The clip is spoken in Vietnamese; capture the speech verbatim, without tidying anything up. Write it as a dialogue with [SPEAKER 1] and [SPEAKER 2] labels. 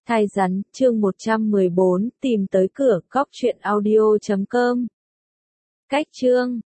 [SPEAKER 1] Thai rắn, chương một trăm mười bốn, tìm tới cửa, cóc truyện audio chấm com. Cách chương